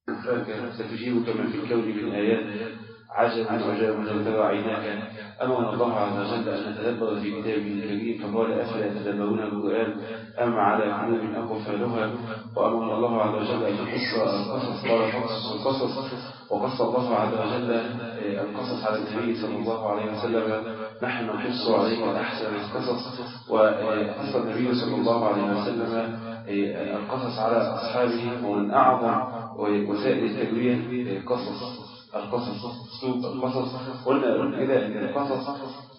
ستجيب كما في الكون من آيات عجب وعجاب لو ترى عيناك. أمر الله عز وجل أن نتدبر في كتابه الكريم فقال أفلا يتدبرون القرآن أم على قلوب أقفالها. وأمر الله عز وجل أن نقص القصص قال فاقصص القصص وقص الله عز وجل القصص على النبي صلى الله عليه وسلم نحن نقص عليك أحسن القصص. وقص النبي صلى الله عليه وسلم القصص على أصحابه ومن أعظم وسائل التربية قصص أسلوب القصص. قلنا كده أن القصص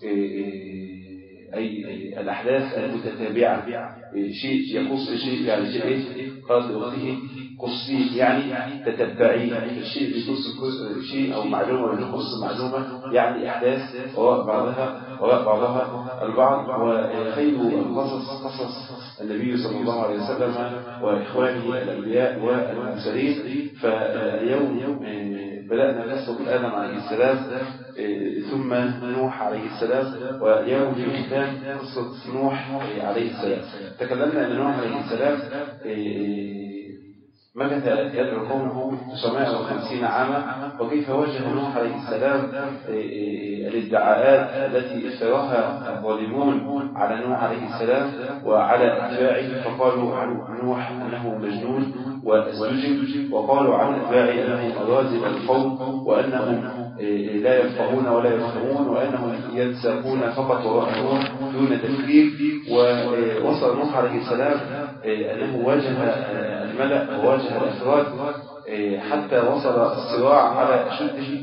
أي الأحداث المتتابعة شيء يقص شيء يعني شيء قال لأخته قصي يعني تتبعي الشيء يقص شيء أو معلومة يقص معلومة يعني أحداث وراء بعضها البعض. وخير القصص قصص النبي صلى الله عليه وسلم وإخوانه الأنبياء والمرسلين. فاليوم بدأنا قصة آدم عليه السلام ثم نوح عليه السلام واليوم في ختام قصة نوح عليه السلام. تكلمنا أن نوح عليه السلام مكث يدعو قومه 950 عاما وكيف وجه نوح عليه السلام الادعاءات التي افتراها الظالمون على نوح عليه السلام وعلى أتباعه. فقالوا عن نوح أنه مجنون وازدجر وقالوا عن أتباعه أنه أراذل القوم وأنهم لا يفقهون ولا يفهمون وأنهم ينساقون فقط وراء نوح دون تفكير. ووصل نوح عليه السلام أنه واجه الملأ وواجه الأفراد حتى وصل الصراع على أشده.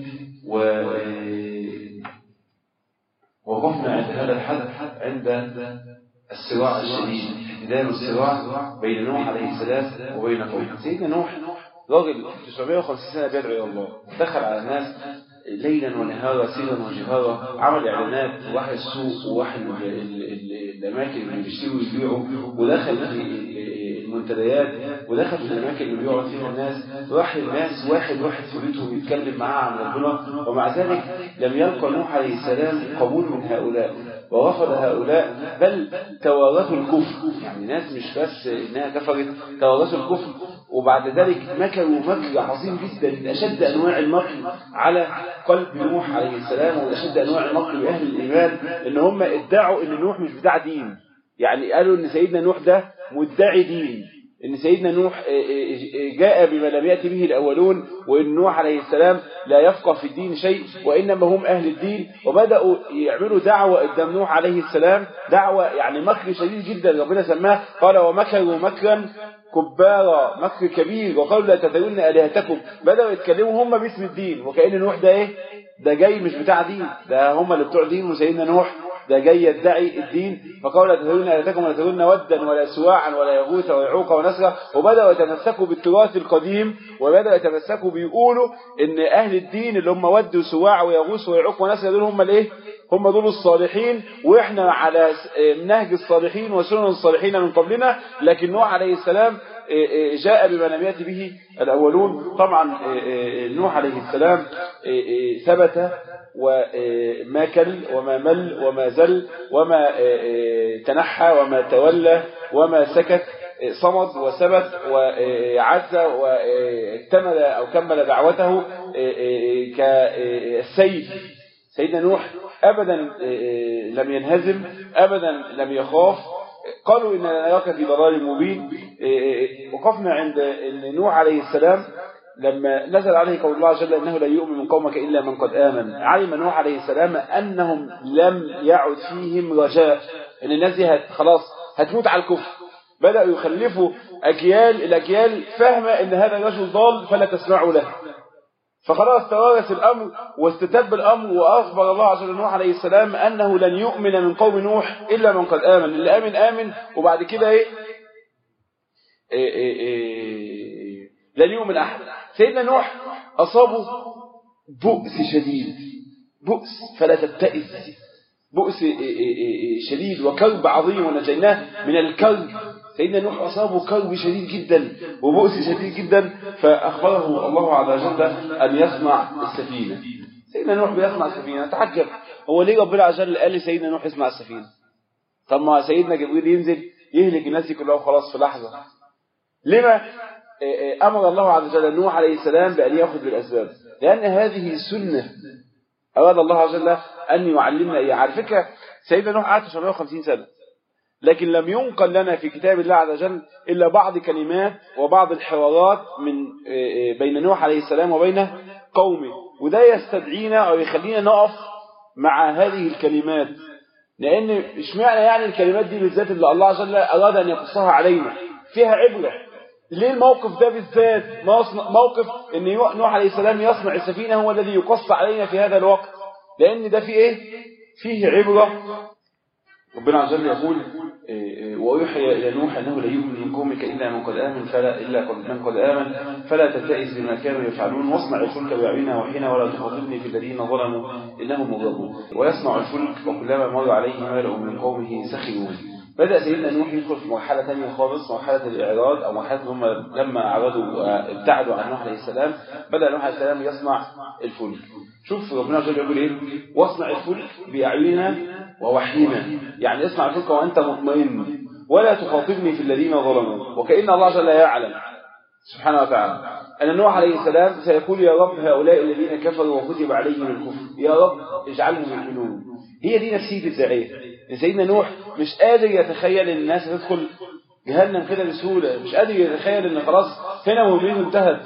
ووقفنا عند هذا الحد عند الصراع الشديد احتدام الصراع بين نوح عليه السلام وبين قومه. سيدنا نوح راجل 950 سنة بيدعو إلى الله دخل على الناس ليلا ونهارا سرا وجهارا عمل إعلانات وواحد السوق وواحد الأماكن اللي بيشتروا ويبيعوا ودخل في المنتديات ودخل في الأماكن اللي بيقعد فيها الناس راح الناس واحد في بيتهم يتكلم معاه عن ربنا. ومع ذلك لم يلقى نوح عليه السلام قبول من هؤلاء ورفض هؤلاء بل توارثوا الكفر. يعني ناس مش بس إنها كفرت توارثوا الكفر وبعد ذلك مكروا مكر عظيم جدا أشد أنواع المكر على قلب نوح عليه السلام وأشد أنواع المكر بأهل الإيمان إن هم ادعوا إن نوح مش بتاع دين. يعني قالوا إن سيدنا نوح ده مدعي دين إن سيدنا نوح جاء بما لم يأتي به الأولون وإن نوح عليه السلام لا يفقه في الدين شيء وإنما هم أهل الدين. وبدأوا يعملوا دعوة قدام نوح عليه السلام دعوة يعني مكر شديد جدا ربنا سماه قال ومكروا مكرا كبارا مكر كبير وقالوا لا تذرون آلهتكم. بدأوا يتكلموا هم باسم الدين وكأن نوح ده إيه ده جاي مش بتاع دين ده هم اللي بتوع دين وسيدنا نوح ده جاي يدعي الدين. فقالوا لا تذرون آلهتكم ولا تذرون ودا ولا سواعا ولا يغوث ويعوق ونسرا. وبدأوا يتمسكوا بالتراث القديم وبدأوا يتمسكوا بيقولوا ان اهل الدين اللي هم ود وسواع ويغوث ويعوق ونسرا دول هم الايه هم دول الصالحين واحنا على نهج الصالحين وسنن الصالحين من قبلنا. لكن نوح عليه السلام جاء بما لم يأتي به الأولون. طبعا نوح عليه السلام ثبت وما كل وما مل وما زل وما تنحى وما تولى وما سكت صمد وثبت وعز واكتمل أو كمل دعوته كالسيف. سيدنا نوح أبدا لم ينهزم أبدا لم يخاف. قالوا إن نراك في ضلال مبين. وقفنا عند نوح عليه السلام لما نزل عليه قول الله جل إنه لا يؤمن من قومك إلا من قد آمن. علم نوح عليه السلام أنهم لم يعد فيهم رجاء إن الناس دي خلاص هتموت على الكفر. بدأوا يخلفوا الأجيال فاهمة إن هذا الرجل ضال فلا تسمعوا له. فخلاص توارث الأمر واستتب الأمر وأخبر الله عز وجل نوح عليه السلام أنه لن يؤمن من قوم نوح إلا من قد آمن. اللي آمن وبعد كده لن يؤمن أحد. سيدنا نوح أصابه بؤس شديد بؤس فلا تبتئس بؤس شديد وكرب عظيم ونجيناه من الكرب. سيدنا نوح أصابه كرب شديد جدا وبؤس شديد جدا فأخبره الله عز وجل أن يصنع السفينة. سيدنا نوح بيصنع السفينة. تعجب هو ليه ربنا عز وجل قال لسيدنا نوح يصنع السفينة؟ طب ما سيدنا جبريل ينزل يهلك الناس كلها وخلاص في لحظة. لما أمر الله عز وجل نوح عليه السلام بأن يأخذ بالأسباب، لأن هذه سنة أراد الله عز وجل أن يعلمنا إياه. على فكرة سيدنا نوح قعد 950 سنة، لكن لم ينقل لنا في كتاب الله عز وجل إلا بعض كلمات وبعض الحوارات من بين نوح عليه السلام وبين قومه، وده يستدعينا أو يخلينا نقف مع هذه الكلمات، لأن اشمعنى يعني الكلمات دي بالذات اللي الله عز وجل أراد أن يقصها علينا فيها عبرة. ليه الموقف ده بالذات موقف أن نوح عليه السلام يصنع السفينة هو الذي يقص علينا في هذا الوقت؟ لأن ده فيه عبرة. ربنا عز وجل يقول ويوحي إلى نوح أنه لا يؤمن من قومك إلا من قد آمن فلا تبتئس بما كانوا يفعلون واصنع الفلك بأعيننا وحينا ولا تخاطبني في الذين ظلموا إنهم مغرقون. ويصنع الفلك وكلما مر عليه ملأ من قومه سخروا. بدأ سيدنا نوح يدخل في مرحلة ثانية خالص، مرحلة الإعراض أو مرحلة هم لما أعرضوا ابتعدوا عن نوح عليه السلام. بدأ نوح عليه السلام يصنع الفلك. شوف ربنا عز وجل يقول إيه؟ واصنع الفلك بأعيننا ووحينا، يعني اصنع الفلك وأنت مطمئن ولا تخاطبني في الذين ظلموا. وكأن الله عز وجل يعلم سبحانه وتعالى أن نوح عليه السلام سيقول يا رب هؤلاء الذين كفروا وكتب عليهم الكفر يا رب اجعلهم يؤمنون. هي دي نفسية الداعية. سيدنا نوح مش قادر يتخيل ان الناس تدخل جهنم كده بسهولة، مش قادر يتخيل ان خلاص هنا مهمته انتهت،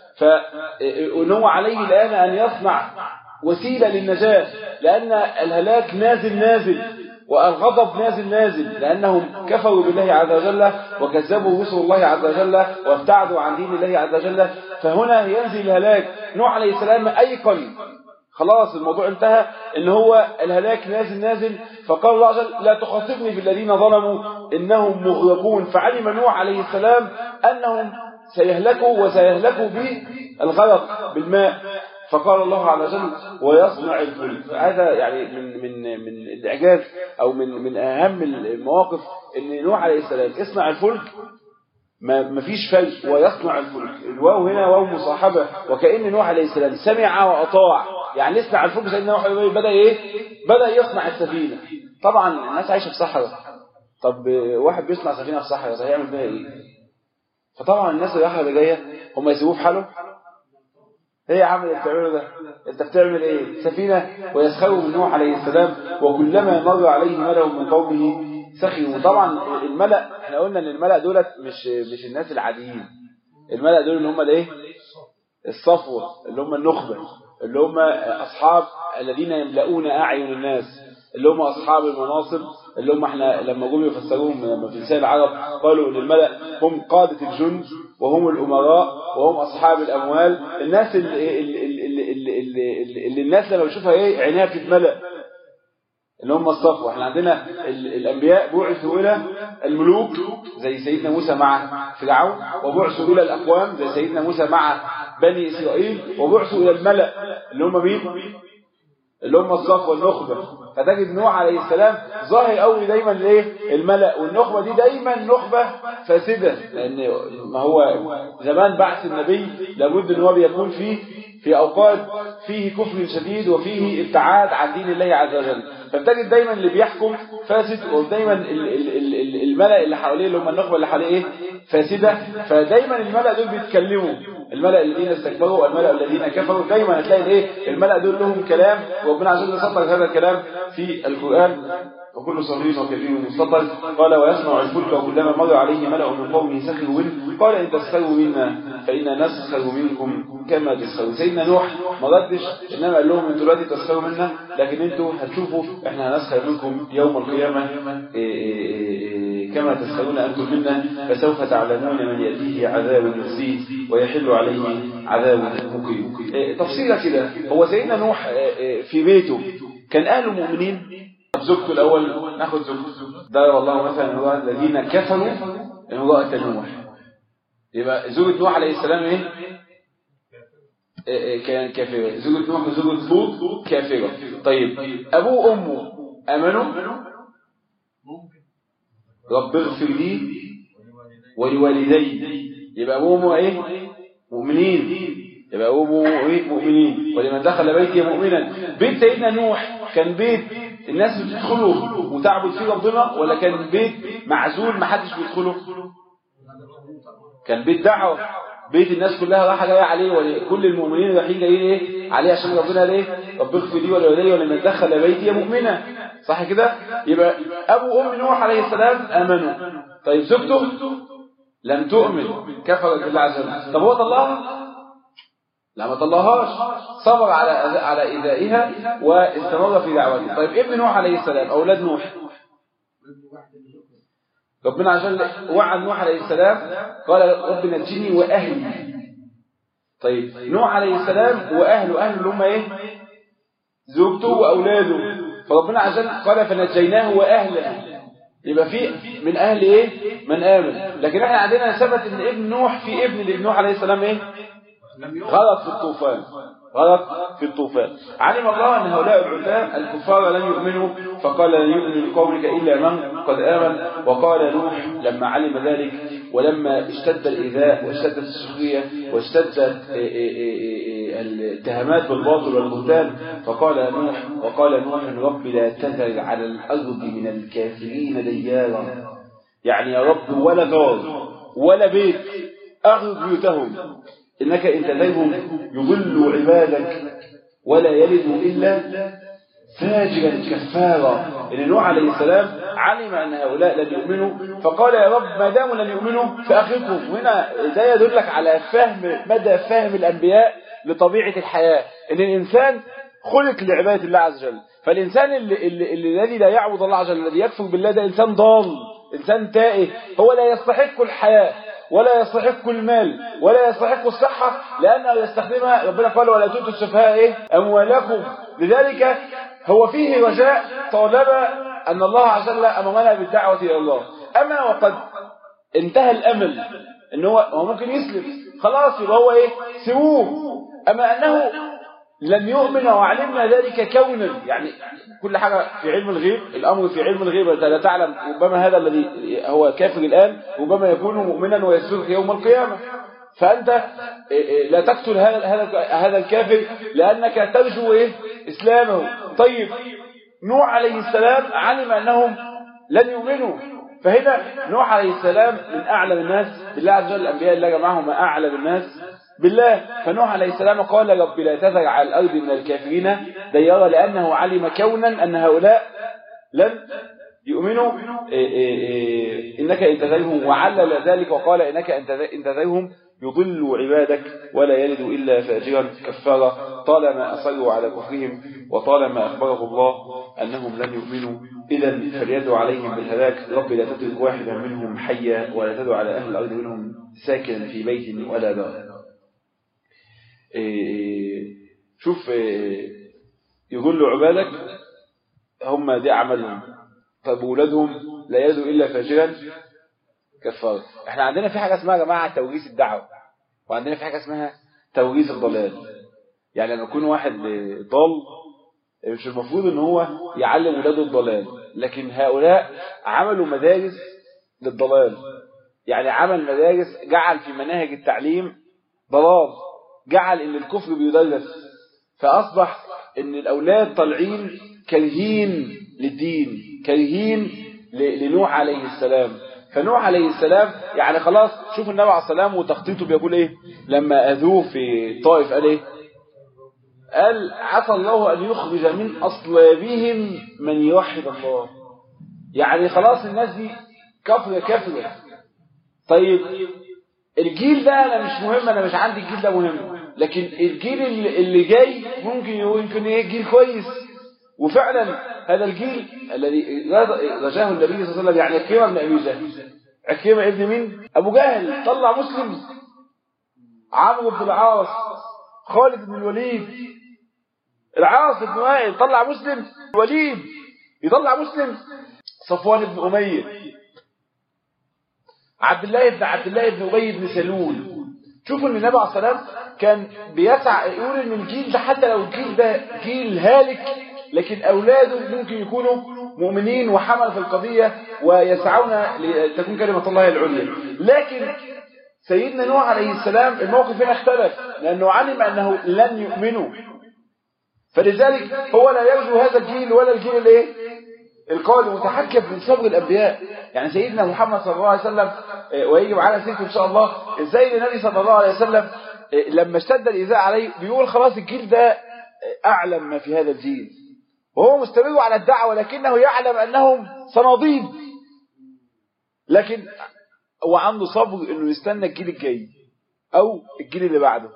فإنه عليه الآن أن يصنع وسيلة للنجاة، لأن الهلاك نازل والغضب نازل لأنهم كفروا بالله عز وجل وكذبوا رسل الله عز وجل وابتعدوا عن دين الله عز وجل، فهنا ينزل الهلاك. نوح عليه السلام أيقن خلاص الموضوع انتهى ان هو الهلاك نازل، فقال الله عز وجل لا تخاطبني في الذين ظلموا انهم مغرقون. فعلم نوح عليه السلام انهم سيهلكوا بالغرق بالماء، فقال الله عز وجل ويصنع الفلك. هذا يعني من الاعجاز او من اهم المواقف ان نوح عليه السلام يصنع الفلك، ما فيش فلك ويصنع الفلك. الواو هنا واو مصاحبه، وكأن نوح عليه السلام سمع وأطاع. يعني يصنع الفلك سيدنا نوح بدأ يصنع السفينة. طبعا الناس عايشة في صحراء، طب واحد بيصنع سفينة في صحراء هيعمل بها ايه؟ فطبعا الناس اللي رايحه جايه هم يسيبوه في حاله. ايه يا عم اللي بتعمله ده؟ انت بتعمل ايه؟ سفينة ويسخروا من نوح عليه السلام وكلما مر عليه ملأ من قومه سخروا. طبعا الملأ احنا قلنا ان الملأ دولت مش الناس العاديين، الملأ دول اللي هم الايه؟ الصفوة، اللي هم النخبة، اللي هم اصحاب الذين يملؤون اعين الناس، اللي هم اصحاب المناصب، اللي هم احنا لما جم يفسروهم لما في لسان العرب قالوا ان الملأ هم قادة الجند وهم الامراء وهم اصحاب الاموال. الناس اللي الناس لما بيشوفها ايه عينيها بتتملأ، اللي هم الصفوة. احنا عندنا الانبياء بعثوا الى الملوك زي سيدنا موسى مع فرعون، وبعثوا الى الاقوام زي سيدنا موسى مع بني اسرائيل، وبعثوا الى الملأ اللي هم مين؟ اللي هم الصفوة النخبة. فتجد نوح عليه السلام ظاهر قوي دايما ليه الملأ، والنخبة دي دايما نخبة فاسدة، لان ما هو زمان بعث النبي لابد ان هو بيكون في اوقات فيه كفر شديد وفيه ابتعاد عن دين الله عز وجل، فبتجد دايما اللي بيحكم فاسد، ودايما الملأ اللي حواليه اللي هم النخبة اللي حواليه فاسدة. فدايما الملأ دول بيتكلموا، الملأ الذين استكبروا والملأ الذين كفروا، دايما هتلاقي ايه الملأ دول لهم كلام، وربنا عز وجل سطر هذا الكلام في القرآن وكل صغير وكبير مستطر. قال ويصنع الفلك وكلما مر عليه ملأ من قومه سخروا منه قال إن تسخروا منا فإنا نسخر منكم كما تسخرون. سيدنا نوح ما ردش، إنما قال لهم انتوا دلوقتي تسخروا منا، لكن انتوا هتشوفوا احنا هنسخر منكم يوم القيامة كما تسخرون أنتم منا، فسوف تعلمون من يأتيه عذاب يخزيه ويحل عليه عذاب مقيم. تفصيلة كده، هو سيدنا نوح في بيته كان أهله مؤمنين. زوجته الأول ناخد زوجته، دار الله مثلا الذين كفروا امرأة نوح، يبقى زوجة نوح عليه السلام ايه؟ كان كافرة. زوجة نوح وزوجة لوط كافرة. طيب أبوه وأمه آمنوا؟ رب اغفر لي ولوالدي، يبقى أبوه وأمه ايه؟ مؤمنين، يبقى أبوه ايه؟ مؤمنين. ولمن دخل بيتي مؤمنا. بيت سيدنا نوح كان بيت الناس بتدخله وتعبد فيه ربنا، ولا كان بيت معزول ما حدش بيدخله؟ كان بيت دعوة، بيت الناس كلها رايحه جايه عليه، وكل المؤمنين رايحين جايين ايه عليه عشان ربنا ليه رب اغفر لي ولوالدي ولمن دخل بيتي مؤمنا، صح كده؟ يبقى ابو وام نوح عليه السلام امنوا. طيب زوجته لم تؤمن، كفرت بالله عز وجل. طب هو طلقها؟ لا ما طلقهاش، صبر على ايذائها واستمر في دعوته. طيب ابن نوح عليه السلام، اولاد نوح، ربنا عز وجل وعد نوح عليه السلام قال رب نجني واهلي. طيب نوح عليه السلام واهله اللي هم ايه؟ زوجته واولاده. فربنا عز وجل قال فنجيناه واهله، يبقى في من اهل ايه؟ من امن. لكن احنا عندنا ثبت ان ابن نوح في ابن لابن نوح عليه السلام ايه؟ غلط في الطوفان، غلط في الطوفان. علم الله ان هؤلاء العتاة الكفار لن يؤمنوا، فقال لن يؤمن من قومك الا من قد امن. وقال نوح لما علم ذلك ولما اشتد الايذاء واشتدت السخريه واشتدت الاتهامات بالباطل والبهتان، وقال نوح رب لا تذر على الارض من الكافرين ديارا، يعني يا رب ولا دار ولا بيت اغرق بيوتهم، إنك إن تذرهم يضلوا عبادك ولا يلدوا إلا فاجرا كفارا. إن نوح عليه السلام علم أن هؤلاء لن يؤمنوا، فقال يا رب ما داموا لن يؤمنوا فأخذهم. وهنا ده يدلك على مدى فهم الأنبياء لطبيعة الحياة، إن الإنسان خلق لعبادة الله عز وجل. فالإنسان الذي لا يعبد الله عز وجل، الذي يكفر بالله، ده إنسان ضال، إنسان تائه، هو لا يستحق الحياة ولا يستحق المال ولا يستحق الصحة، لأنه يستخدمها. ربنا قال ولا تؤتوا السفهاء أموالكم. لذلك هو فيه رجاء طالما أن الله عز وجل أمرنا بالدعوة إلى الله. أما وقد انتهى الأمل إن هو ممكن يسلم، خلاص يبقى هو إيه؟ سووه. أما أنه لم يؤمن وعلمنا ذلك كونا، يعني كل حاجة في علم الغيب، الأمر في علم الغيب لا تعلم، ربما هذا الذي هو كافر الآن ربما يكون مؤمنا ويسلك يوم القيامة. فأنت لا تقتل هذا الكافر لأنك ترجو إيه؟ إسلامه. طيب نوح عليه السلام علم أنهم لن يؤمنوا، فهنا نوح عليه السلام من أعلم الناس بالله عز وجل، الأنبياء اللي جمعهم أعلم الناس بالله. فنوح عليه السلام قال رب لا تذر على الأرض من الكافرين ديارا، لأنه علم كونا أن هؤلاء لن يؤمنوا. إنك إن تذرهم، وعلل ذلك وقال إنك إن تذرهم يضلوا عبادك ولا يلدوا إلا فاجرا كفارا، طالما أصروا على كفرهم وطالما أخبره الله أنهم لن يؤمنوا. إذن فليدعو عليهم بالهلاك، رب لا تترك واحدا منهم حيا ولا تدعو على أهل الأرض منهم ساكنا في بيت ولا دار. شوف يقول عبادك هم دي أعمالهم، طب أولادهم لا يلدوا إلا فاجرا كفار. احنا عندنا في حاجة اسمها يا جماعة توريث الدعوة، وعندنا في حاجة اسمها توريث الضلال. يعني لما يكون واحد ضال مش المفروض ان هو يعلم ولاده الضلال، لكن هؤلاء عملوا مدارس للضلال. يعني عمل مدارس جعل في مناهج التعليم ضلال، جعل ان الكفر بيدرس، فاصبح ان الاولاد طالعين كارهين للدين، كارهين لنوح عليه السلام. فنوح عليه السلام يعني خلاص، شوف النبي عليه السلام وتخطيطه بيقول ايه لما اذوه في طائف، قال ايه؟ قال عسى الله ان يخرج من اصلابهم من يوحد الله. يعني خلاص الناس دي كفرة. طيب الجيل ده انا مش مهم، انا مش عندي الجيل ده مهم، لكن الجيل اللي جاي ممكن ايه؟ جيل كويس. وفعلا هذا الجيل الذي رجاه النبي صلى الله عليه وسلم، يعني عكرمة بن ابي جهل. عكرمة ابن مين؟ ابو جهل طلع مسلم، عمرو بن العاص، خالد بن الوليد، العاص بن وائل طلع مسلم، الوليد يطلع مسلم، صفوان بن أمية، عبد الله بن أبي بن سلول. شوفوا ان النبي عليه الصلاة والسلام كان بيسعى يقول ان الجيل ده حتى لو الجيل ده جيل هالك، لكن اولاده ممكن يكونوا مؤمنين وحمل في القضية ويسعون لتكون كلمة الله العليا. لكن سيدنا نوح عليه السلام الموقف هنا اختلف، لانه علم انه لن يؤمنوا، فلذلك هو لا يرجو هذا الجيل ولا الجيل الايه القول متحكم من صبر الأنبياء. يعني سيدنا محمد صلى الله عليه وسلم ويجي معانا سيرته إن شاء الله إزاي النبي صلى الله عليه وسلم لما اشتد الإيذاء عليه بيقول خلاص الجيل ده أعلم ما في هذا الجيل، وهو مستمر على الدعوة لكنه يعلم أنهم صناديد، لكن هو عنده صبر إنه يستنى الجيل الجاي أو الجيل اللي بعده.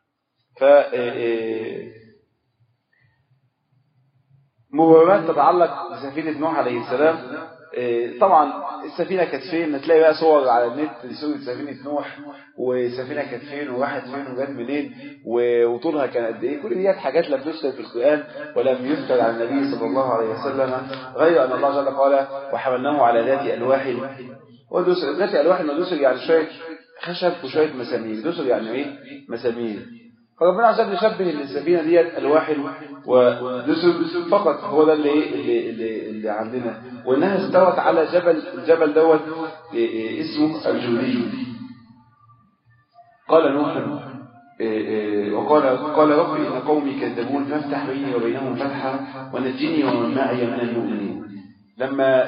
مهمات تتعلق بسفينة نوح عليه السلام. طبعا السفينة كانت فين؟ هتلاقي بقى صور على النت لصورة سفينة نوح، وسفينة كانت فين وواحد فين وجات منين وطولها كان قد ايه. كل دي حاجات لم تذكر في القرآن ولم يذكر عن النبي صلى الله عليه وسلم، غير أن الله جل قال وحملناه على ذات ألواح ودسر. ذات ألواح ودسر يعني شوية خشب وشوية مسامير، دسر يعني ايه؟ مسامير. فربنا عشان يشبه ان السفينه ديت الواح ودسر فقط، هو ده اللي عندنا، وانها استوت على الجبل دوت اسمه الجودي. قال نوح قال ربي ان قومي كذبون فافتح بيني وبينهم فتحا ونجني ومن معي من المؤمنين. لما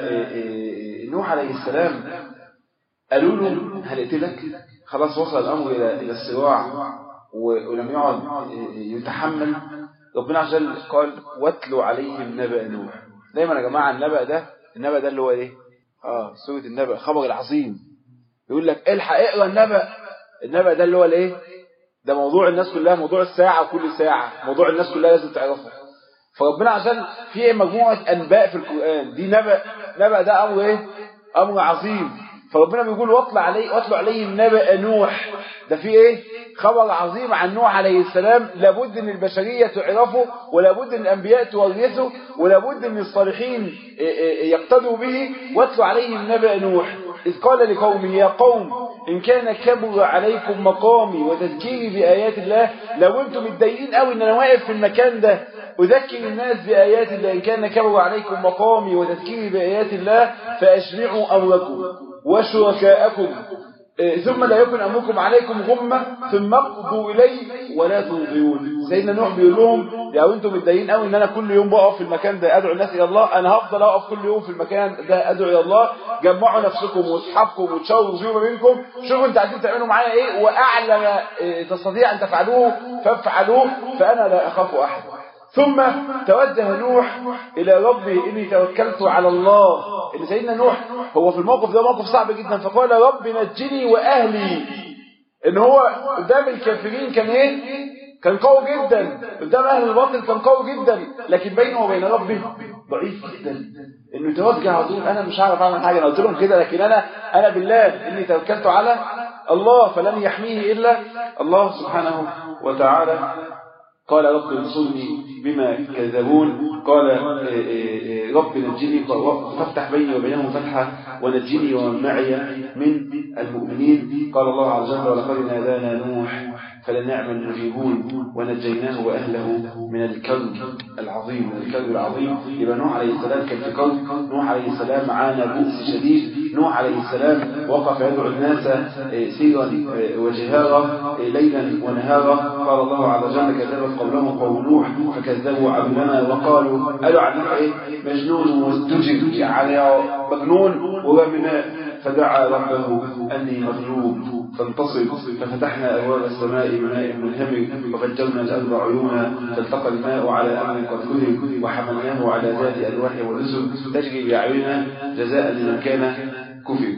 نوح عليه السلام قالوا له هنقتلك، خلاص وصل الامر الى الصراع ولم يقعد يتحمل، ربنا عز وجل قال واتلوا عليهم نبأ نوح. دايما يا جماعه النبأ ده اللي هو ايه؟ سورة النبأ، خبر العظيم. يقول لك الحق اقرا النبأ ده اللي هو الايه؟ ده موضوع الناس كلها، موضوع الساعه وكل ساعه، موضوع الناس كلها لازم تعرفه. فربنا عشان في مجموعه انباء في القرآن، دي نبأ ده امر ايه؟ امر عظيم. فربنا بيقول واتلوا عليهم نبأ نوح، ده في ايه؟ خبر عظيم عن نوح عليه السلام، لابد ان البشرية تعرفه، ولابد ان الانبياء تورثه، ولابد ان الصالحين يقتدوا به. واتلوا عليهم نبأ نوح إذ قال لقومه يا قوم إن كان كبر عليكم مقامي وتذكيري بآيات الله. لو انتم متضايقين قوي ان انا واقف في المكان ده أذكر الناس بآيات الله، إن كان كبر عليكم مقامي وتذكيري بآيات الله فأجمعوا أمركم وشركاءكم ثم لا يكن أمركم عليكم غمة ثم اقضوا إلي ولا تنظرون. سيدنا نوح بيقول لهم لو انتم متضايقين قوي ان انا كل يوم بقف في المكان ده ادعو الناس الى الله، انا هفضل اقف كل يوم في المكان ده ادعو الى الله. جمعوا نفسكم واصحابكم وتشاوروا فيما بينكم، شوفوا انتوا عايزين تعملوا معايا ايه، واعلى ما تستطيع ان تفعلوه فافعلوه، فانا لا اخاف احد. ثم توجه نوح إلى ربه إني توكلت على الله. إن سيدنا نوح هو في الموقف ده موقف صعب جدا، فقال رب نجني وأهلي. إن هو قدام الكافرين كان إيه؟ كان قوي جدا، قدام أهل الباطل كان قوي جدا، لكن بينه وبين ربه ضعيف جدا. إنه يتوجه على طول أنا مش هعرف أعمل حاجة، أنا قلت لهم كده، لكن أنا بالله إني توكلت على الله فلن يحميه إلا الله سبحانه وتعالى. قال رب انصرني بما كذبون. قال رب نجني فافتح بيني وبينهم فتحا ونجني ومن معي من المؤمنين. قال الله عز وجل ولقد نادانا نوح فلنعم المجيبون ونجيناه وأهله من الكرب العظيم. الكرب العظيم يبقى نوح عليه السلام كان في كرب، نوح عليه السلام عانى بؤس شديد، نوح عليه السلام وقف يدعو الناس سيرا وجهارا ليلا ونهارا. قال الله عز وجل كذبت قبلهم قوم نوح فكذبوا عبدنا وقالوا قالوا عنه ايه؟ مجنون وازدجر، يعني مجنون وغمناء. فدعا ربه أني مغلوب فانتصر ففتحنا أبواب السماء بماء منهمر وفجرنا الأرض عيونا فالتقى الماء على أمر قد قدر وحملناه على ذات ألواح ورسل تجري بأعيننا جزاء لمن كان كفر.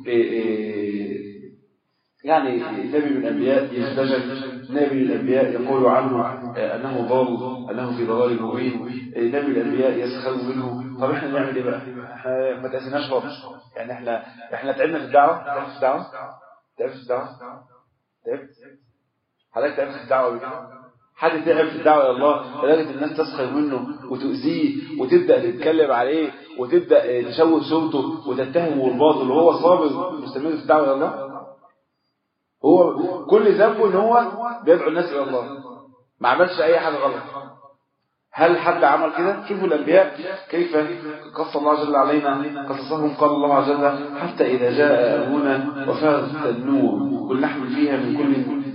يعني نبي من الأنبياء يزدجر، نبي من الأنبياء يقول عنه أنه ضال، أنه في ضلال مبين، نبي من الأنبياء يسخر منه. طب احنا نعمل ايه بقى؟ احنا ما تأسيناش خالص، يعني احنا تعبنا في الدعوة. تعبت في الدعوة؟ تعبت؟ حضرتك تعبت في الدعوة بكده؟ حد تعب في الدعوة إلى الله لدرجة الناس تسخر منه وتؤذيه وتبدأ تتكلم عليه وتبدأ تشوه صوته وتتهمه بالباطل وهو صابر مستمر في الدعوة إلى الله؟ هو كل ذنبه ان هو بيدعو الناس الى الله، ما عملش اي حاجه غلط. هل حد عمل كده؟ شوفوا الانبياء كيف قص الله جل علينا قصصهم. قال الله عز وجل حتى اذا جاء امرنا وفارت النور قل نحمل فيها من كل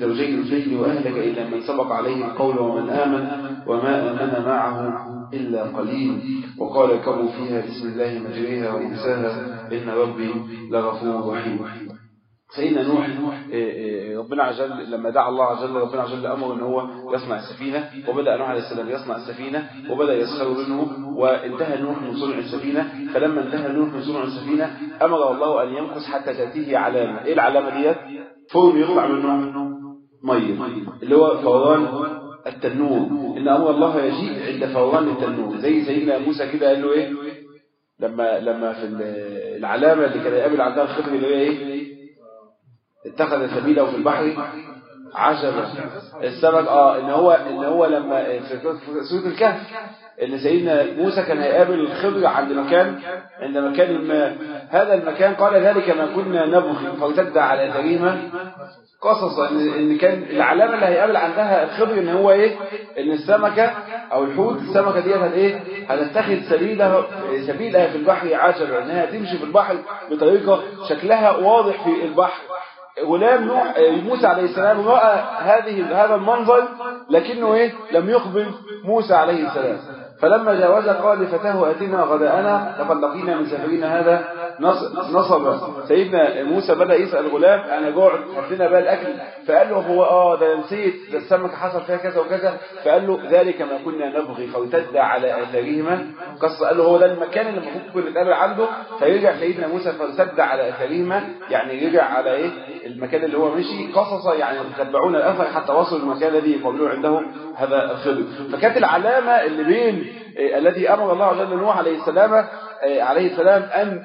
الزوجين الاثنين وأهلك إلا من سبق عليه القول ومن آمن وما آمن معه إلا قليل. وقال اركبوا فيها بسم الله مجريها ومرساها إن ربي لغفور رحيم. سيدنا نوح ربنا عز وجل لما دعا الله عز وجل ربنا عز وجل أمر أن هو يصنع السفينة، وبدأ نوح عليه السلام يصنع السفينة وبدأ يسخر منه، وانتهى نوح من صنع السفينة. فلما انتهى نوح من صنع السفينة أمر الله أن يمكث حتى تأتيه علامة. إيه العلامة ديت؟ فرن يطلع منه مية اللي هو فوران التنور، إن أمر الله يجيء عند فوران التنور. زي سيدنا موسى كده قال له إيه لما في العلامة اللي كان يقابل عندها الخضر اللي هي إيه اتخذ سبيله في البحر عجبا السمك. ان هو لما في سورة الكهف ان سيدنا موسى كان هيقابل الخضر عند مكان ما. هذا المكان قال ذلك ما كنا نبغي فارتد على اثرهما قصصا، ان كان العلامه اللي هيقابل عندها الخضر ان هو ايه، ان السمكه او الحوت السمكه دي هتتخذ سبيلها في البحر عجبا، انها تمشي في البحر بطريقه شكلها واضح في البحر. غلام موسى عليه السلام رأى هذا المنظر لكنه لم يخبر موسى عليه السلام. فلما جاوز قال لفتاه اتنا غداءنا لقد لقينا من سفرنا هذا نصبا. سيدنا موسى بدأ يسأل الغلام انا جوعت هات لنا بقى الاكل، فقال له هو ده نسيت، ده السمك حصل فيها كذا وكذا. فقال له ذلك ما كنا نبغي فارتد على اثارهما قص. قال له هو ده المكان اللي المفروض كنا نتقابل عنده. فيرجع سيدنا موسى فارتد على اثارهما، يعني رجع على المكان اللي هو مشي قصصا، يعني يتبعون الاثر حتى وصلوا المكان الذي يقابلون عنده هذا الخضر. فكانت العلامه اللي بين الذي امر الله عز وجل نوح عليه السلام ان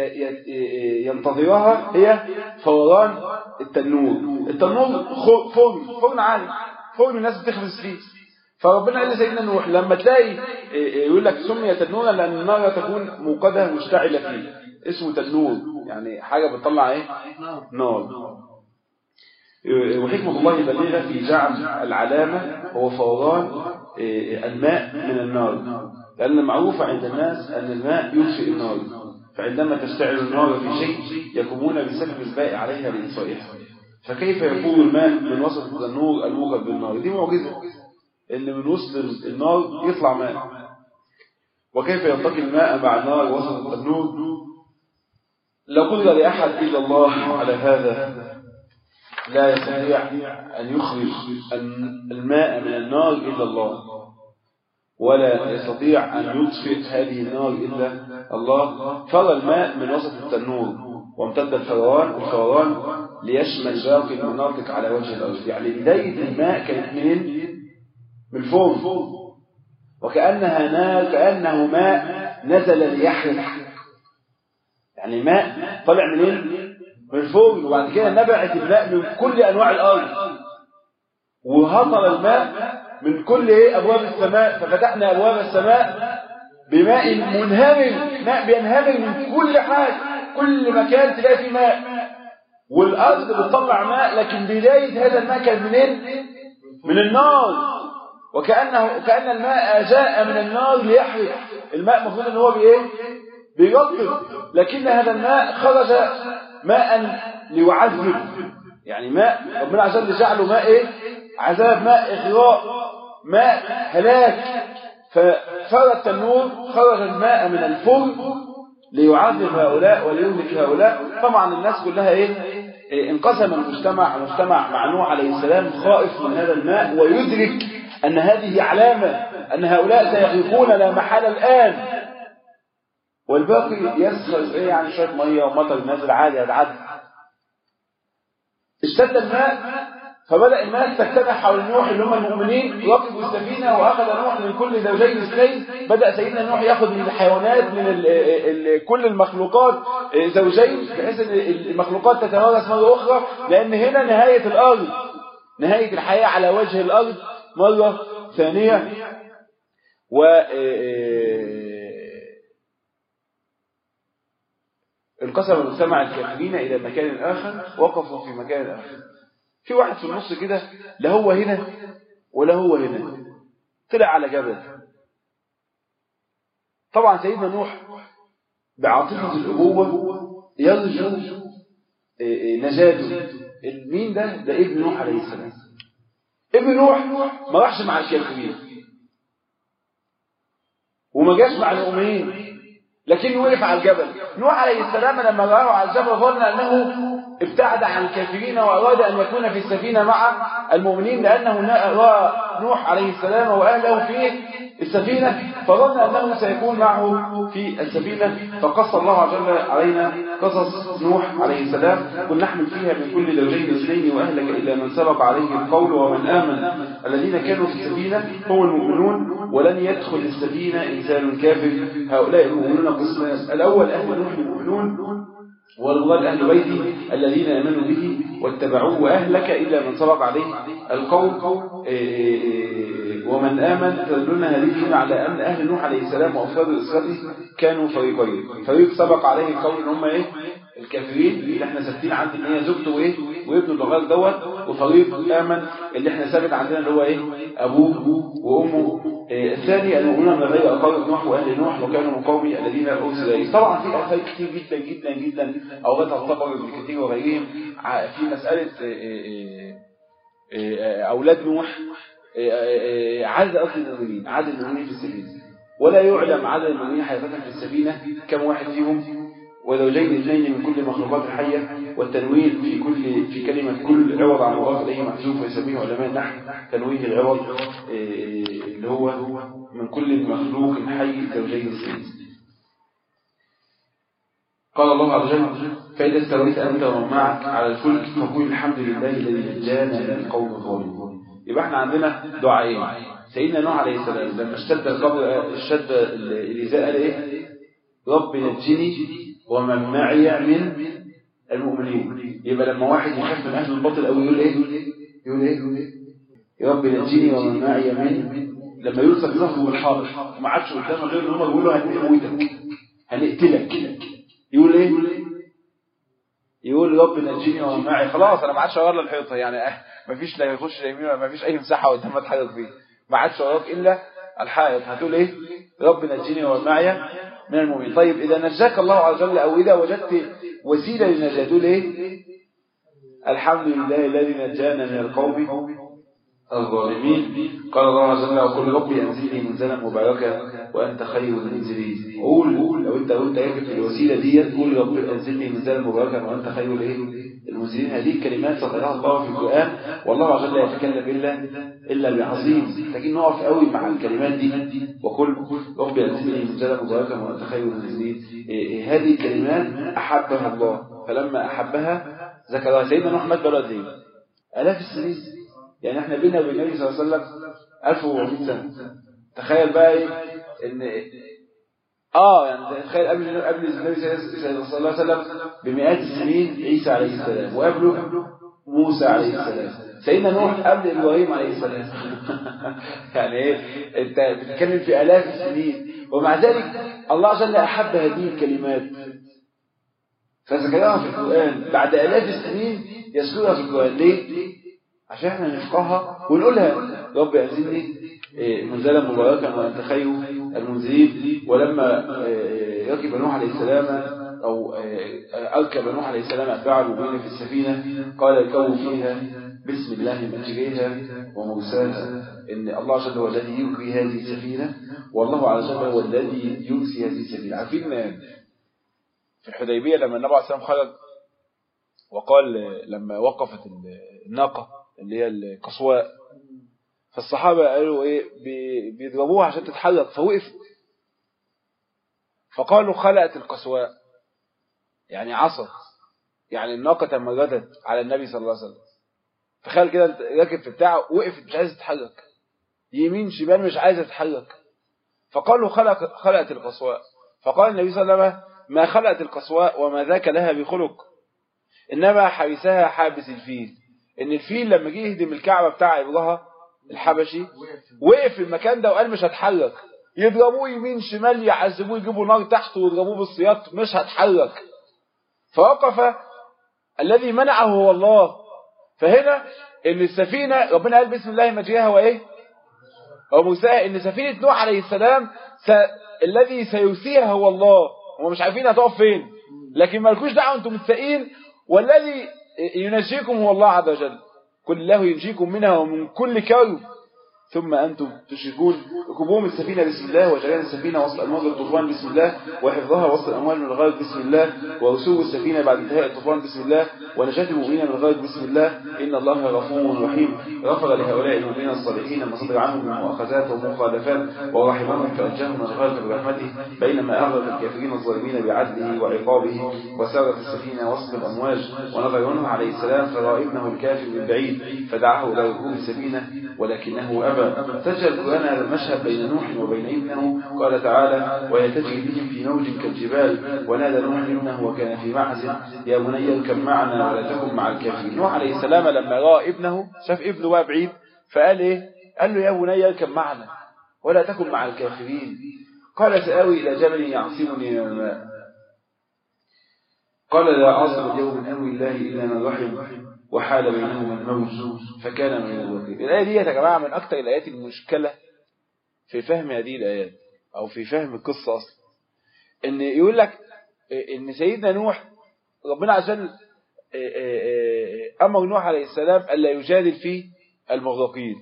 ينتظرها هي فوران التنور. فرن عالي، فرن الناس بتخبز فيه. فربنا قال لسيدنا نوح لما تلاقي يقول لك سمي تنورا لان النار تكون موقده مشتعله فيه، اسمه تنور يعني حاجه بتطلع نار. وحكمة الله البالغة في جعل العلامة هو فوران الماء من النار، لأن معروف عند الناس أن الماء يطفئ النار، فعندما تشتعل النار في شيء يقومون بسكب الماء عليها لإطفائها. فكيف يكون الماء من وسط التنور الموقد بالنار؟ دي معجزة إن من وسط النار يطلع ماء. وكيف يلتقي الماء مع النار وسط التنور؟ لا قدر لأحد إلا الله على هذا، لا يستطيع أن يخرج الماء من النار إلا الله، ولا يستطيع أن يطفئ هذه النار إلا الله. فر الماء من وسط التنور وامتد الفوران ليشمل باقي المناطق على وجه الأرض. يعني بداية الماء كانت من الفوق، وكأنها نار، كأنه ماء نزل ليحرق. يعني ماء طلع منين؟ من الفوق. وبعد كده نبعت الماء من كل أنواع الأرض، وهطل الماء من كل أبواب السماء. ففتحنا أبواب السماء بماء منهمر، ماء بينهمر من كل حاجة، كل مكان تلاقي فيه ماء. والأرض بتطلع ماء، لكن بداية هذا الماء كان منين؟ من النار. وكأن الماء جاء من النار ليحرق. الماء مفروض ان هو بيرطب، لكن هذا الماء خرج ماء ليعذب. يعني ماء ربنا عز وجل جعله ماء عذاب، ماء إغراء، ماء هلاك. ففر التنور خرج الماء من الفرن ليعذب هؤلاء وليهلك هؤلاء. طبعا الناس كلها انقسم المجتمع مع نوح عليه السلام خائف من هذا الماء، ويدرك أن هذه علامة أن هؤلاء سيغرقون لا محالة الآن، والباقي يسخر يعني شوية مية ومطر نازل عادي هتعدي. اشتد الماء فبدأ الناس تجتمع حول نوح اللي هم المؤمنين، ركبوا السفينة وأخذ نوح من كل زوجين اثنين. بدأ سيدنا نوح يأخذ من الحيوانات من كل المخلوقات زوجين، بحيث ان المخلوقات تتوارث مرة أخرى، لأن هنا نهاية الأرض، نهاية الحياة على وجه الأرض مرة ثانية. انقسم المجتمع الكافرين إلى مكان آخر، وقفوا في مكان آخر. في واحد في النص كده، لا هو هنا ولا هو هنا، طلع على جبل. طبعا سيدنا نوح بعاطفة الأبوة يرجو نجاته، مين ده ابن نوح عليه السلام. ابن نوح ما راحش مع الكافرين وما جاش مع المؤمنين، لكن وقف على الجبل. نوح عليه السلام لما رآه على الجبل ظن أنه ابتعد عن الكافرين وأراد أن يكون في السفينة مع المؤمنين، لأنه رأى نوح عليه السلام وأهله في السفينة فظن أنه سيكون معه في السفينة. فقص الله عز وجل علينا قصص نوح عليه السلام، قل نحمل فيها من كل زوجين اثنين وأهلك إلا من سبق عليه القول ومن آمن. الذين كانوا في السفينة هم المؤمنون ولن يدخل السفينة إنسان كافر. هؤلاء المؤمنون قسمان: الأول أهل نوح المؤمنون، والمراد أهل بيته الذين آمنوا به واتبعوه، وأهلك إلا من سبق عليه القول ومن آمن. تدلنا هذه على أن أهل نوح عليه السلام وأفراد أسرته كانوا فريقين: فريق سبق عليه القول إن هم الكافرين اللي احنا ثابتين عند ان هي زوجته وابنه الغال دوت، وفريق آمن اللي احنا ثابت عندنا اللي هو أبوه وأمه. الثاني المؤمنون من غير أقارب نوح وأهل نوح وكانوا من قومه الذين أرسل إليهم. طبعا في آثار كتير جدا جدا جدا أوردها الطبري ابن كثير وغيرهم في مسألة أولاد نوح، عدد المؤمنين، عدد المؤمنين في السفينة، ولا يعلم عدد المؤمنين حقيقة في السفينة كم واحد فيهم. وزوجين اثنين من كل مخلوقات الحية، والتنوين في كلمة كل عوض عن مضاف إليه محذوف، ويسميه علماء النحو تنوين العوض اللي هو من كل مخلوق حي زوجين اثنين. قال الله عز وجل: فإذا استويت أنت ومن معك على الفلك فقل الحمد لله الذي نجانا من القوم الظالمين. يبقى احنا عندنا دعائين. سيدنا نوح عليه السلام لما اشتد الإزاء قال رب نجني ومن معي من المؤمنين. يبقى لما واحد يخاف من أهل الباطل أو يقول يا رب نجني ومن معي من، لما يلصق ظهره بالحائط وما عادش قدامه غير ان هم يقولوا هنموتك هنقتلك، يقول يقول رب نجني ومن معي. خلاص انا ما عادش اغير الحيطه، يعني مفيش لا يخش يمين ولا مفيش اي مساحه قدام اتحرك فيه، ما عادش وراك الا الحائط. هتقول رب نجني ومن معي من المؤمنين. طيب إذا نجاك الله عز وجل أو إذا وجدت وسيلة للنجاة تقول الحمد لله الذي نجانا من القوم الظالمين. قال الله عز وجل: وقل ربي أنزلني منزلا مباركا وأنت خير المنزلين. قول لو أنت يجب الوسيلة دي قول ربي أنزلني منزلا مباركا وأنت خير المنزلين. هذه الكلمات ذكرها الله في القرآن، والله عز وجل لا يتكلم إلا بعظيم. لكن نقف قوي مع الكلمات دي، وقل ربي أنزلني منزلا مباركا وأنت خير المنزلين. هذه الكلمات أحبها الله، فلما أحبها ذكرها. سيدنا نوح مات بقى قد إيه؟ آلاف السنين، يعني احنا بينا وبين النبي صلى الله عليه وسلم 1400 سنة. تخيل بقى ان يعني تخيل قبل النبي صلى الله عليه وسلم بمئات السنين عيسى عليه السلام، وقبله موسى عليه السلام. سيدنا نوح قبل ابراهيم عليه السلام. يعني انت بتتكلم في آلاف السنين، ومع ذلك الله عز وجل احب هذه الكلمات فذكرها في القرآن بعد آلاف السنين، يذكرها في القرآن. ليه؟ عشان احنا نفقهها ونقولها: رب أنزلني منزلا مباركا وأنت خير المنزلين. ولما ركب نوح عليه السلام أو أركب نوح عليه السلام أتباع المؤمنين في السفينة قال: اركبوا فيها بسم الله مجريها ومرساها. إن الله عز وجل هو الذي يجري هذه السفينة، والله عز وجل هو الذي يرسي هذه السفينة. عارفين في الحديبية لما النبي عليه السلام خرج وقال لما وقفت الناقة اللي هي القصواء، فالصحابة قالوا بيضربوها عشان تتحرك، فوقفت. فقالوا خلقت القصواء، يعني عصت، يعني الناقة تمردت على النبي صلى الله عليه وسلم. تخيل كده انت راكب في بتاعه وقفت مش عايزة تتحرك، يمين شمال مش عايزة تتحرك. فقالوا خلقت القصواء. فقال النبي صلى الله عليه وسلم: ما خلقت القصواء وما ذاك لها بخلق، إنما حبسها حابس الفيل. إن الفيل لما جه يهدم الكعبة بتاع إبرهة الحبشي وقف في المكان ده وقال مش هتحرك، يضربوه يمين شمال، يعذبوه، يجيبوا نار تحته ويضربوه بالسياط، مش هتحرك. فوقف الذي منعه هو الله. فهنا إن السفينة ربنا قال بسم الله مجريها ومرساها. إن سفينة نوح عليه السلام الذي سيرسيها هو الله. هم مش عارفين هتقف فين، لكن ما لكوش دعوه انتم متسائين. والذي ينجيكم هو الله عز وجل، قل الله ينجيكم منها ومن كل كرب ثم أنتم تشركون. ركوبهم السفينة بسم الله، وجريان السفينة وسط أمواج الطوفان بسم الله، وحفظها وسط الأموال من الغرق بسم الله، ورسوب السفينة بعد انتهاء الطوفان بسم الله، ونجاة المؤمنين من الغرق بسم الله، إن الله غفور رحيم. غفر لهؤلاء المؤمنين الصالحين ما صدر عنهم من مؤاخذات ومخالفات، ورحمهم فأنجاهم من الغرق برحمته، بينما أغرق الكافرين الظالمين بعدله وعقابه. وسارت السفينة وسط الأمواج، ونظر نوح عليه السلام فرأى ابنه الكافر من بعيد فدعاه إلى ركوب السفينة ولكنه أبى. تجعل القرآن هذا المشهد بين نوح وبين ابنه. قال تعالى: ويتجري بهم في موج كالجبال ونادى نوح ابنه وكان في معزل يا بني اركب معنا ولا تكن مع الكافرين. نوح عليه السلام لما رأى ابنه، شاف ابنه بقى بعيد، فقال ايه؟ قال له يا بني اركب معنا ولا تكن مع الكافرين. قال سآوي إلى جبل يعصمني من الماء. قال لا عاصم اليوم من أمر الله إلا من رحم وحال بينهما الموج فكان من المغرقين. الآية دي يا جماعة من أكثر الآيات المشكلة في فهم هذه الآيات أو في فهم القصة أصلا. إن يقول لك إن سيدنا نوح ربنا عز وجل أمر نوح عليه السلام ألا يجادل في المغرقين.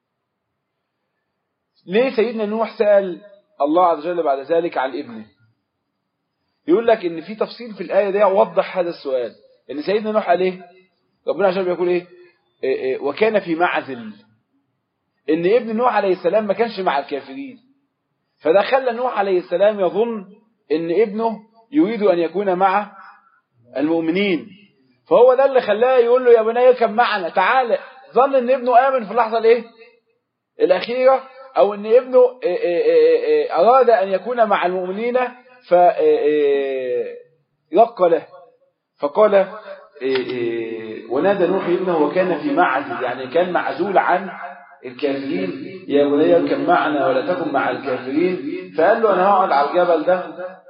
ليه سيدنا نوح سأل الله عز وجل بعد ذلك عن ابنه؟ يقول لك إن في تفصيل في الآية دي وضح هذا السؤال. إن سيدنا نوح عليه ربنا عز وجل بيقول إيه؟ وكان في معزل. إن ابن نوح عليه السلام ما كانش مع الكافرين، فده خلى نوح عليه السلام يظن إن ابنه يريد أن يكون مع المؤمنين، فهو ده اللي خلاه يقول له يا بني اركب معنا تعالى. ظن إن ابنه آمن في اللحظة الأخيرة، أو إن ابنه أراد أن يكون مع المؤمنين فرق له. فقال ونادى نوح ابنه وكان في معزل، يعني كان معزول عن الكافرين، يا بني اركب معنا ولا تكن مع الكافرين. فقال له أنا هقعد على الجبل ده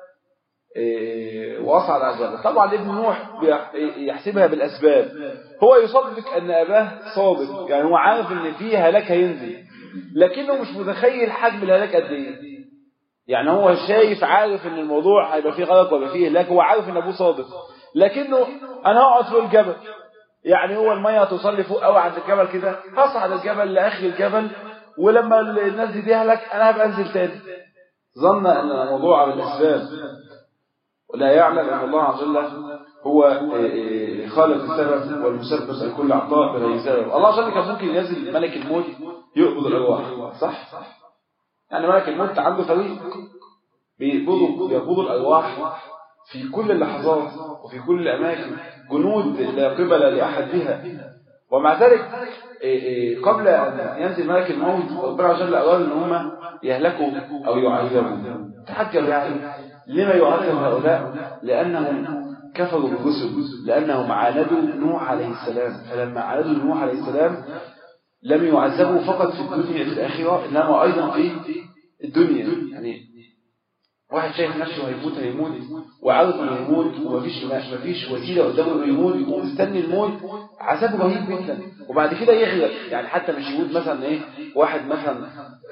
وأصعد على الجبل. طبعا ابن نوح يحسبها بالأسباب، هو يصدق أن أباه صادق، يعني هو عارف أن فيه هلاك هينزل، لكنه مش متخيل حجم الهلاك قد ايه. يعني هو شايف عارف ان الموضوع هيبقى فيه غلط ويبقى فيه هلاك، هو عارف ان ابوه صادق، لكنه انا هقعد فوق الجبل، يعني هو الميه هتوصل لي فوق قوي عند الجبل كده، هصعد الجبل لاخر الجبل ولما الناس دي تهلك انا هبقى انزل تاني. ظن ان الموضوع بالاسباب، ولا يعلم ان الله عز وجل هو خالق السبب والمسبب لكل عطاء بغير سبب. الله عز وجل كان ممكن ينزل ملك الموت يقبض الارواح، صح؟ يعني ملك الموت عنده فريق بيقبضوا الارواح في كل اللحظات وفي كل الاماكن، جنود لا قبل لاحد بها. ومع ذلك قبل ان ينزل ملك الموت ربنا عز وجل اراد ان هم يهلكوا او يعذبوا. تحكم يعني لما يعذب هؤلاء؟ لانهم كفروا بالرسل، لانهم عاندوا نوح عليه السلام. فلما عاندوا نوح عليه السلام لم يعذبوا فقط في الدنيا في الآخرة، إنما أيضا في الدنيا. يعني واحد شايف نفسه هيموت وعارف انه يموت ومفيش وسيلة قدامه انه يموت ومستني الموت، عذابه رهيب جدا. وبعد كده يغرق، يعني حتى مش يموت مثلا واحد مثلا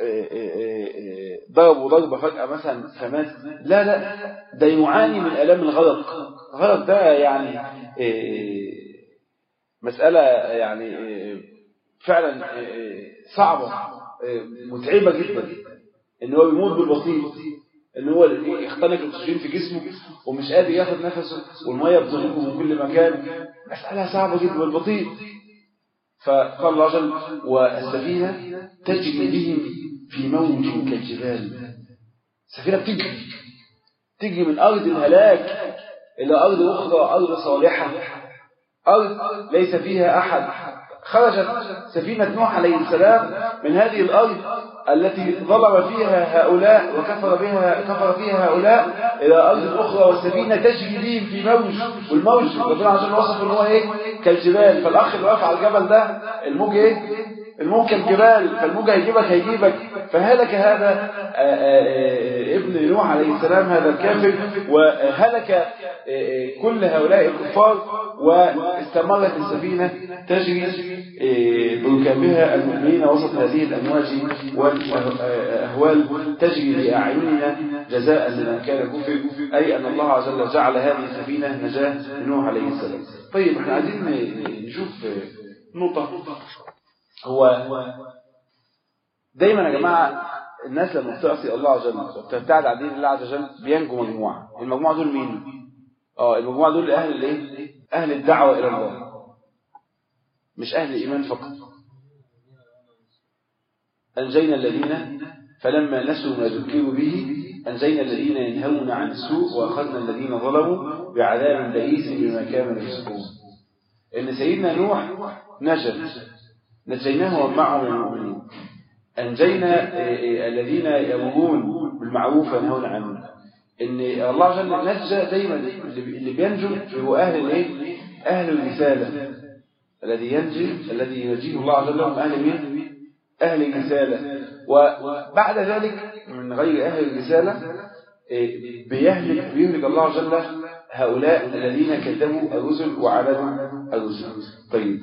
ضربه ضربة فجأة مثلا فمات، لا ده يعاني من آلام الغرق. الغرق ده يعني مسألة يعني فعلا صعبة متعبة جدا، ان هو بيموت بالبطيء، ان هو يختنق الاكسجين في جسمه ومش قادر ياخد نفسه والميه بتغرقه من كل مكان. مسألة صعبة جدا بالبطيء. فقال الله عز وجل والسفينة تجري بهم في موج كالجبال. السفينة بتجري من أرض الهلاك إلى أرض أخرى، أرض صالحة، أرض ليس فيها أحد. خرجت سفينة نوح عليه السلام من هذه الأرض التي ظلم فيها هؤلاء وكفر فيها هؤلاء إلى أرض أخرى، والسفينة تجري بهم في موج. والموج ربنا عز وجل وصف إن هو كالجبال. فالأخ اللي واقف على الجبل ده الموج الموج كالجبال، فالموج هيجيبك. فهلك هذا ابن نوح عليه السلام، هذا الكافر، وهلك كل هؤلاء الكفار. واستمرت السفينة تجري بركابها المؤمنين وسط هذه الأمواج والأهوال تجري بأعيننا جزاء لمن كان كفر، أي أن الله عز وجل جعل هذه السفينة نجاة لنوح عليه السلام. طيب احنا عايزين نشوف نقطة. هو دايما يا جماعة الناس لما بتعصي الله عز وجل وبتبتعد عن دين الله عز وجل بينجو مجموعة. المجموعة دول مين؟ المجموعة دول أهل الايه؟ أهل الدعوة إلى الله، مش أهل الإيمان فقط. أنجينا الذين فلما نسوا ما ذكروا به أنجينا الذين ينهون عن السوء وأخذنا الذين ظلموا بعذاب بئيس بما كانوا يفسقون. إن سيدنا نوح نجيناه ومعه من المؤمنين، أنجينا الذين يأمرون بالمعروف وينهون عنه. إن الله عز وجل نجى دايما اللي بينجو هو أهل الإيه؟ أهل الرسالة. الذي ينجيه الله عز وجل هم أهل مين؟ أهل الرسالة. وبعد ذلك من غير أهل الرسالة بيهلك الله عز وجل هؤلاء الذين كذبوا الرسل وعبدوا الرسل. طيب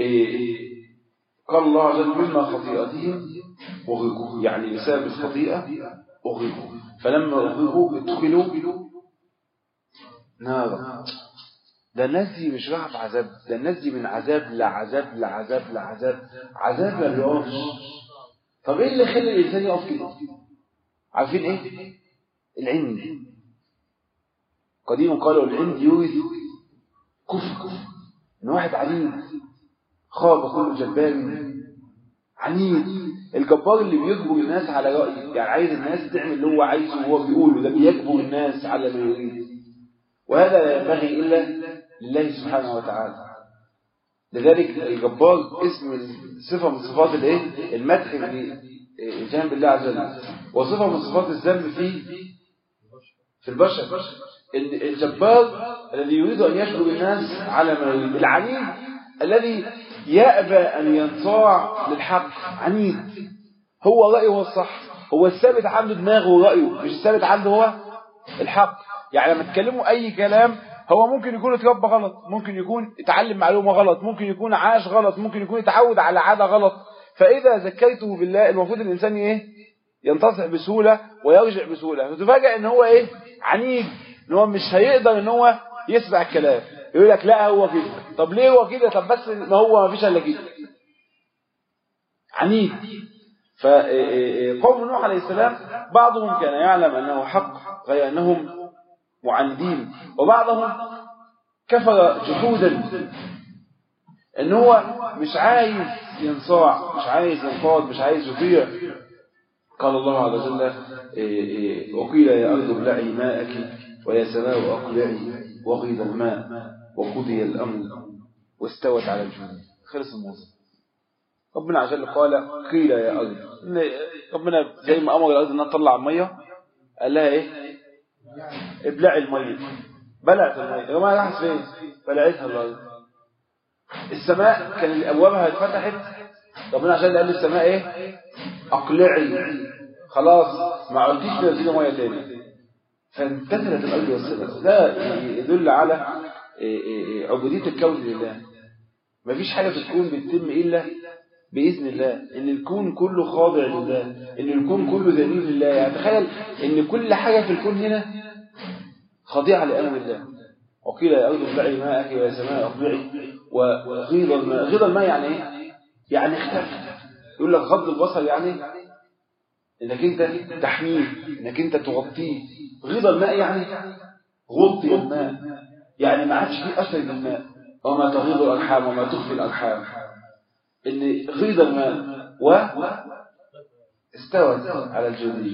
قال الله عز وجل مما خطيئتهم أغرقوا، يعني بسبب الخطيئة أغرقوا، فلما أغرقوا ادخلوا نارا. ده الناس دي مش راحة عذاب، ده الناس دي من عذاب لعذاب لعذاب لعذاب، عذاب ما بيقفش. طب ايه اللي خلى الانسان يقف كده؟ عارفين ايه؟ العند. قديما قالوا العند يورث كفر. ان واحد عنيد خاب كل جبار عنيد. الجبار اللي بيجبر الناس على رأيه، يعني عايز الناس تعمل اللي هو عايزه وهو بيقوله، ده بيجبر الناس على ما يريد. وهذا لا ينبغي إلا لله سبحانه وتعالى. لذلك الجبار اسم صفة من صفات الايه؟ المدح بجانب الله عز وجل، وصفة من صفات الذنب في البشر. الجبار الذي يريد أن يجبر الناس على ما يريد. العنيد الذي يأبى أن ينصاع للحق، عنيد. هو رأيه هو الصح، هو الثابت عنده دماغه ورأيه، مش الثابت عنده هو الحق. يعني لما تكلموا أي كلام هو ممكن يكون اتربى غلط، ممكن يكون اتعلم معلومة غلط، ممكن يكون عاش غلط، ممكن يكون اتعود على عادة غلط. فإذا ذكرته بالله المفروض الإنسان ايه؟ ينتصح بسهولة ويرجع بسهولة. فتفاجأ ان هو ايه؟ عنيد، ان هو مش هيقدر ان هو يسمع الكلام. يقول لك لا هو كده. طب ليه هو كده؟ طب بس ما هو ما فيش الا كده. عنيد. فقوم نوح عليه السلام بعضهم كان يعلم انه حق غير انهم معاندين، وبعضهم كفر جحودا، ان هو مش عايز ينصاع، مش عايز ينقاد، مش عايز يطيع. قال الله عز وجل وقيل يا أرض ابلعي ماءك ويا سماء أقلعي وغيض الماء وقضي الأمر واستوت على الجود. خلص الموضوع. ربنا عز وجل قال قيل يا أرض. ربنا زي ما أمر الأرض أنها تطلع المية قال لها إيه؟ ابلعي المية. بلعت المية. يا جماعة راحت فين؟ بلعتها الأرض. السماء كان أبوابها اتفتحت، ربنا عز وجل قال للسماء إيه؟ أقلعي، خلاص ما عدتيش تنزل مية تاني. فامتثلت الأرض والسماء. ده يدل على عبودية الكون لله. مفيش حاجة في الكون بتتم إلا بإذن الله. إن الكون كله خاضع لله، إن الكون كله ذليل لله. يعني تخيل إن كل حاجة في الكون هنا خاضعة لأمر الله. وقيل يا أرض ابلعي ماءك ويا سماء أقلعي وغيض الماء. غيض الماء يعني إيه؟ يعني اختفى. يقول لك غض البصر يعني انك انت تحميه، انك انت تغطيه. غيض الماء يعني غطي الماء، يعني ما عادش فيه اثر للماء. وما تغيض الارحام وما تخفي الارحام. ان غيض الماء واستوت على الجودي.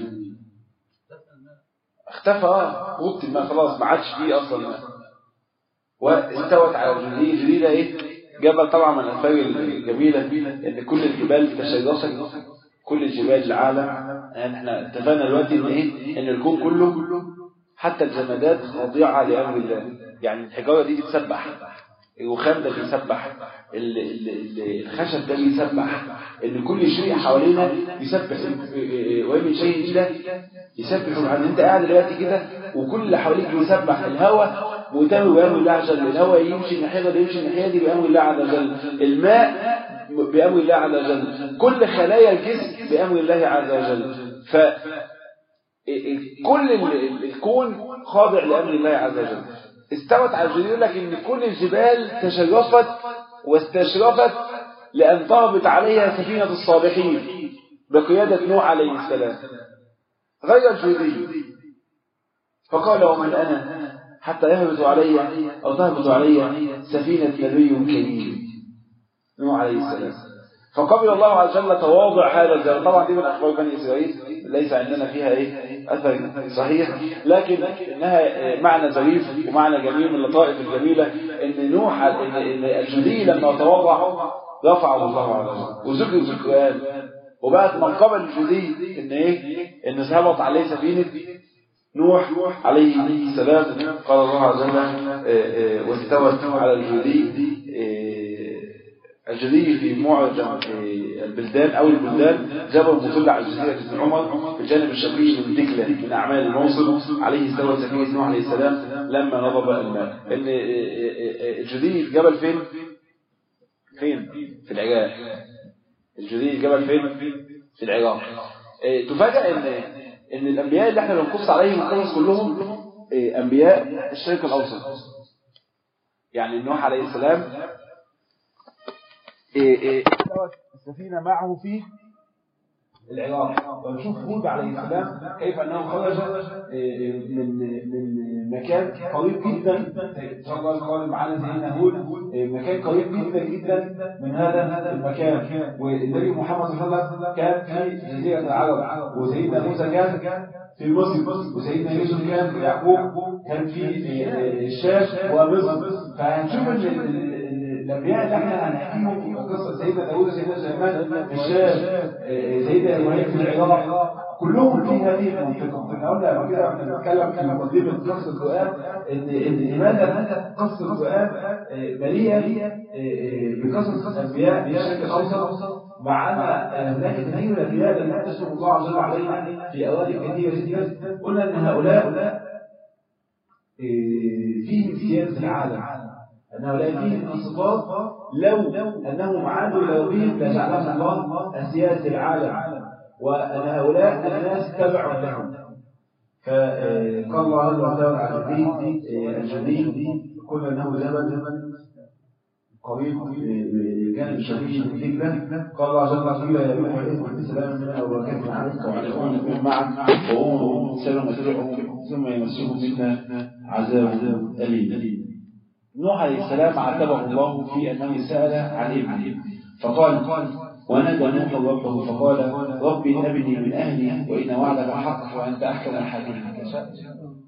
اختفى غطي الماء، خلاص ما عادش فيه اصلا ماء. واستوت على الجودي. الجودي ده ايه؟ جبل طبعا من الأنفاق الجميلة، ان كل الجبال تشيدت، كل الجبال العالم. يعني احنا اتفقنا دلوقتي ان ايه؟ ان الكون كله حتى الجمادات خاضعة لأمر الله. يعني الحجارة دي بتسبح، الرخام ده بيسبح، الخشب ده بيسبح، ان كل شيء حوالينا يسبح. ومن شيء إلا يسبح. يعني انت قاعد دلوقتي كده وكل اللي حواليك بيسبح. الهواء مؤتمر بأمر الله عز وجل، الهواء يمشي الناحية دي يمشي الناحية دي بأمر الله عز وجل، الماء بأمر الله عز وجل، كل خلايا الجسم بأمر الله عز وجل. فكل الكون خاضع لأمر الله عز وجل. استوت على الجبال، يقول لك إن كل الجبال تشرفت واستشرفت لأن تهبط عليها سفينة الصالحين بقيادة نوح عليه السلام. غير الجودي فقال ومن أنا حتى يهبط علي أو تهبط علي سفينة نبي كريم نوح عليه السلام. فقبل الله عز وجل تواضع هذا الجبل. طبعا دي من أخبار بني إسرائيل ليس عندنا فيها أثر صحيح، لكن إنها معنى ظريف ومعنى جميل من اللطائف الجميلة إن نوح إن الجودي لما تواضع رفعه الله عز وجل وذكر في القرآن. وبقت من قبل الجودي إن هبط عليه سفينة نوح عليه السلام. قال الله عز وجل واستوت على الجودي. الجودي في معجم البلدان أو البلدان جبل مطل على جزيرة ابن عمر في الجانب الشرقي من دجلة من أعمال الموصل. عليه استوت سفينة نوح عليه السلام لما نضب الماء. إن الجودي الجبل فين؟ في العراق. الجودي الجبل فين؟ في العراق. تفاجأ إن الأنبياء اللي احنا بنقص عليهم القصص كلهم أنبياء الشرق الأوسط. يعني نوح عليه السلام استوت السفينة معه في العراق. ونشوف هود عليه السلام كيف أنه خرج من مكان قريب جدا، إن شاء الله القادم معنا سيدنا هود، مكان قريب جدا جدا من هذا المكان. والنبي محمد صلى الله عليه وسلم كان في جزيرة العرب، وسيدنا موسى كان في مصر، وسيدنا يوسف كان في يعقوب كان في الشام ومصر. فهنشوف الأنبياء اللي احنا هنحكيهم قصة سيدنا داوود وسيدنا سليمان في الشام، سيدنا إبراهيم في العراق، كلهم في هذه المنطقة. احنا قلنا قبل كده احنا بنتكلم في مقدمة قصة القرآن إن لماذا قصة القرآن مليئة بقصص الأنبياء في الشرق الأوسط، مع أن هناك كثير من الأنبياء لم يقتصر الله عز وجل عليهم في أوائل كثيرة جدا. قلنا أن هؤلاء فيهم سياسة العالم، أن هؤلاء فيهم انصفاف لو أنهم عادوا إلى ربهم لجعلهم الله سياسة العالم، وأن هؤلاء الناس تبعوا لهم. فقال الله عز وجل على الجديد قلنا أنه جبل قريب كان شبيه بالدجلة. قال الله عز وجل يا أيها الإخوة السلام منا وبركاته عليكم وعلى إخوانكم معا وأمهم سنمتعهم ثم يمسهم منا عذاب أليم. نوح عليه السلام عاتبه الله في أنه سأل عن ابنه فقال ونادى نوح ربه فقال ربي أبني من أهلي وإن وعدك حق وأنت أحكم الحاكمين.